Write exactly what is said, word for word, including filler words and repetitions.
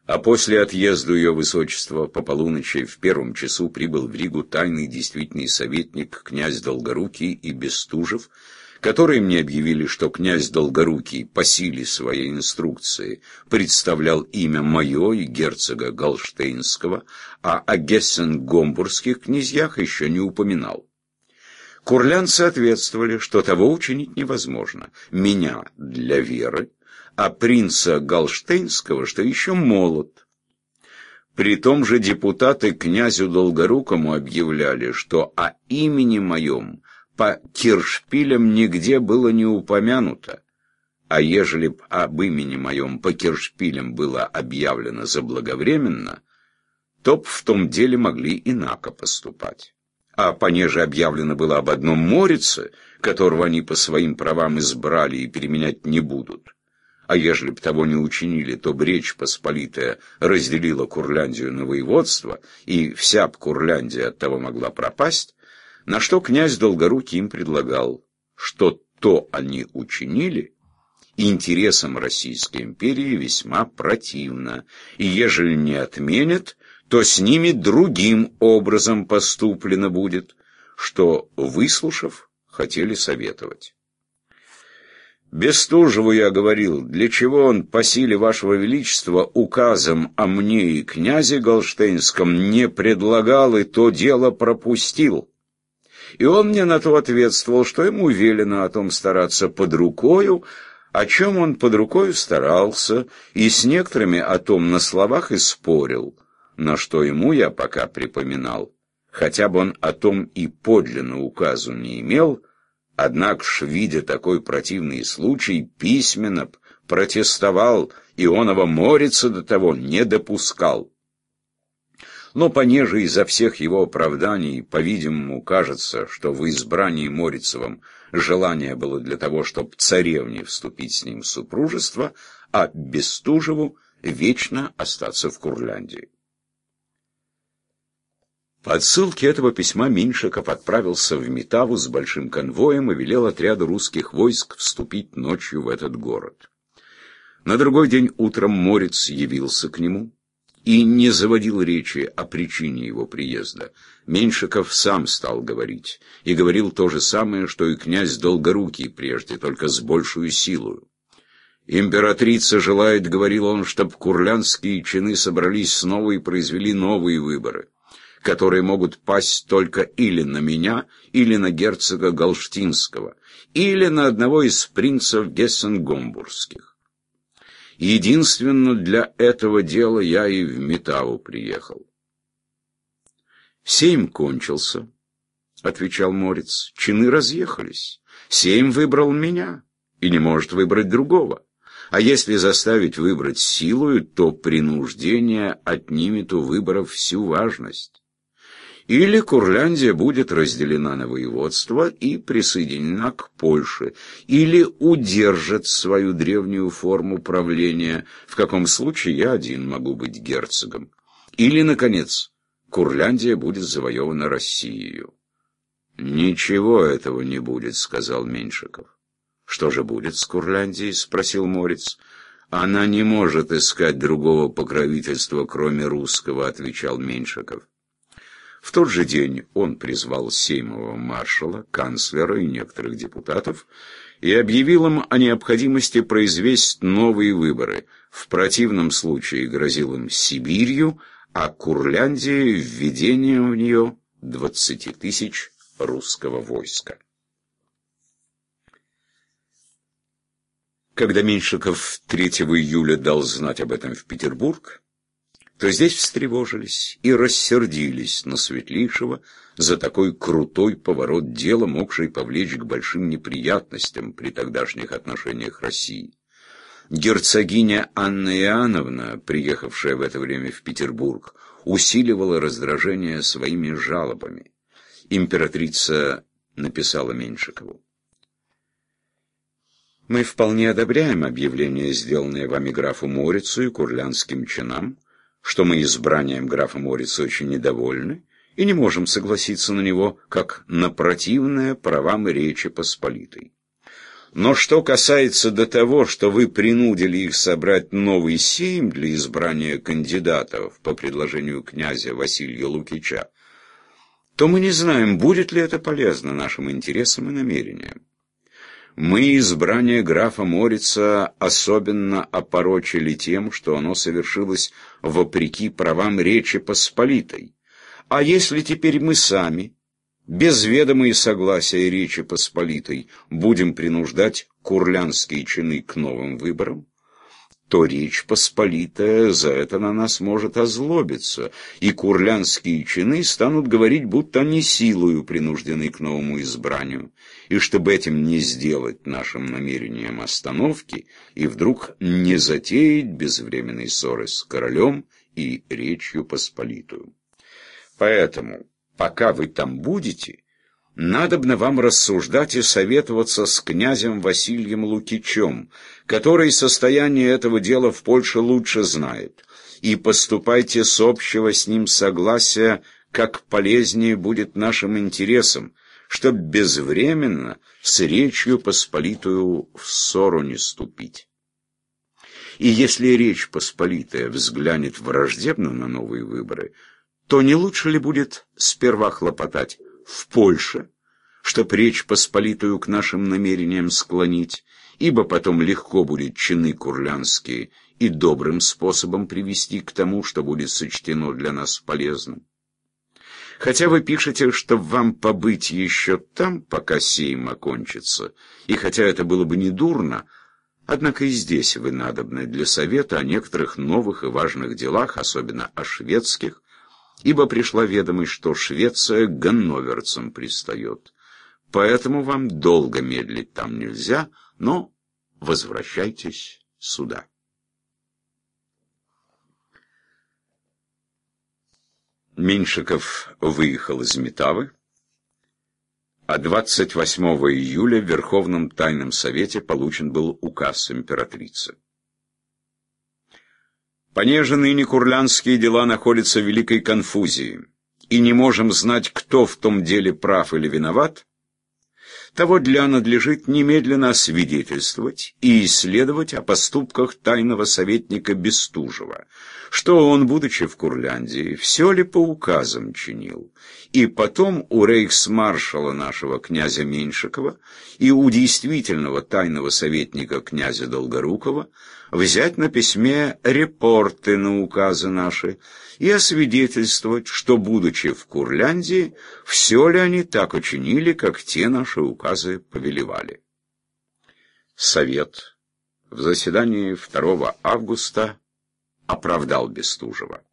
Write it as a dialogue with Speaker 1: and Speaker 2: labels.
Speaker 1: А после отъезда ее высочества по полуночи в первом часу прибыл в Ригу тайный действительный советник князь Долгорукий и Бестужев, которые мне объявили, что князь Долгорукий по силе своей инструкции представлял имя мое и герцога Галштейнского, а о гессен-гомбургских князьях еще не упоминал. Курлянцы ответствовали, что того учинить невозможно, меня для веры, а принца Галштейнского, что еще молод. При том же депутаты князю Долгорукому объявляли, что о имени моем по Киршпилям нигде было не упомянуто, а ежели б об имени моем по Киршпилям было объявлено заблаговременно, то б в том деле могли инако поступать. А понеже объявлено было об одном Морице, которого они по своим правам избрали и переменять не будут, а ежели б того не учинили, то б Речь Посполитая разделила Курляндию на воеводство, и вся б Курляндия от того могла пропасть, на что князь Долгорукий им предлагал, что то они учинили интересам Российской империи весьма противно, и ежели не отменят, то с ними другим образом поступлено будет, что, выслушав, хотели советовать. Бестужеву я говорил, для чего он по силе вашего величества указом о мне и князе Галштейнском не предлагал и то дело пропустил. И он мне на то ответствовал, что ему велено о том стараться под рукою, о чем он под рукою старался, и с некоторыми о том на словах и спорил, на что ему я пока припоминал, хотя бы он о том и подлинно указу не имел, однако ж, видя такой противный случай, письменно протестовал, и оного Морица до того не допускал. Но понеже изо всех его оправданий, по-видимому, кажется, что в избрании Морицевым желание было для того, чтобы царевне вступить с ним в супружество, а Бестужеву вечно остаться в Курляндии. По отсылке этого письма Меньшиков отправился в Метаву с большим конвоем и велел отряду русских войск вступить ночью в этот город. На другой день утром Морец явился к нему и не заводил речи о причине его приезда. Меньшиков сам стал говорить, и говорил то же самое, что и князь Долгорукий прежде, только с большую силою. «Императрица желает, — говорил он, — чтоб курлянские чины собрались снова и произвели новые выборы, которые могут пасть только или на меня, или на герцога Галштинского, или на одного из принцев гессен-гомбургских. Единственно для этого дела я и в Метаву приехал». «Сейм кончился, — отвечал Морец, — чины разъехались. Сейм выбрал меня и не может выбрать другого. А если заставить выбрать силою, то принуждение отнимет у выборов всю важность. Или Курляндия будет разделена на воеводство и присоединена к Польше, или удержит свою древнюю форму правления, в каком случае я один могу быть герцогом. Или, наконец, Курляндия будет завоевана Россией. «Ничего этого не будет, — сказал Меньшиков. «Что же будет с Курляндией? — спросил Морец. «Она не может искать другого покровительства, кроме русского, — отвечал Меньшиков». В тот же день он призвал сеймового маршала, канцлера и некоторых депутатов и объявил им о необходимости произвести новые выборы. В противном случае грозил им Сибирью, а Курляндии введением в нее двадцати тысяч русского войска. Когда Меньшиков третьего июля дал знать об этом в Петербург, то здесь встревожились и рассердились на Светлейшего за такой крутой поворот дела, могший повлечь к большим неприятностям при тогдашних отношениях России. Герцогиня Анна Иоанновна, приехавшая в это время в Петербург, усиливала раздражение своими жалобами. Императрица написала Меньшикову: «Мы вполне одобряем объявление, сделанное вами графу Морицу и курлянским чинам, что мы избранием графа Морица очень недовольны и не можем согласиться на него, как на противное правам Речи Посполитой. Но что касается до того, что вы принудили их собрать новый сейм для избрания кандидатов по предложению князя Василия Лукича, то мы не знаем, будет ли это полезно нашим интересам и намерениям. Мы избрание графа Морица особенно опорочили тем, что оно совершилось вопреки правам Речи Посполитой. А если теперь мы сами, без ведома и согласия Речи Посполитой, будем принуждать курляндские чины к новым выборам, то Речь Посполитая за это на нас может озлобиться, и курляндские чины станут говорить, будто они силою принуждены к новому избранию, и чтобы этим не сделать нашим намерением остановки, и вдруг не затеять безвременной ссоры с королем и Речью Посполитую. Поэтому, пока вы там будете, надобно вам рассуждать и советоваться с князем Василием Лукичем, который состояние этого дела в Польше лучше знает, и поступайте с общего с ним согласия, как полезнее будет нашим интересам, чтоб безвременно с Речью Посполитую в ссору не ступить. И если Речь Посполитая взглянет враждебно на новые выборы, то не лучше ли будет сперва хлопотать в Польше, чтоб Речь Посполитую к нашим намерениям склонить, ибо потом легко будет чины курлянские и добрым способом привести к тому, что будет сочтено для нас полезным. Хотя вы пишете, что вам побыть еще там, пока сейм окончится, и хотя это было бы недурно, однако и здесь вы надобны для совета о некоторых новых и важных делах, особенно о шведских, ибо пришла ведомость, что Швеция к ганноверцам пристает. Поэтому вам долго медлить там нельзя, но возвращайтесь сюда. Меньшиков выехал из Метавы, а двадцать восьмого июля в Верховном Тайном Совете получен был указ императрицы. Понеже ныне курлянские дела находятся в великой конфузии, и не можем знать, кто в том деле прав или виноват, того для надлежит немедленно освидетельствовать и исследовать о поступках тайного советника Бестужева, что он, будучи в Курляндии, все ли по указам чинил, и потом у рейхсмаршала нашего князя Меньшикова и у действительного тайного советника князя Долгорукова взять на письме репорты на указы наши и освидетельствовать, что, будучи в Курляндии, все ли они так учинили, как те наши указы повелевали. Совет в заседании второго августа оправдал Бестужева.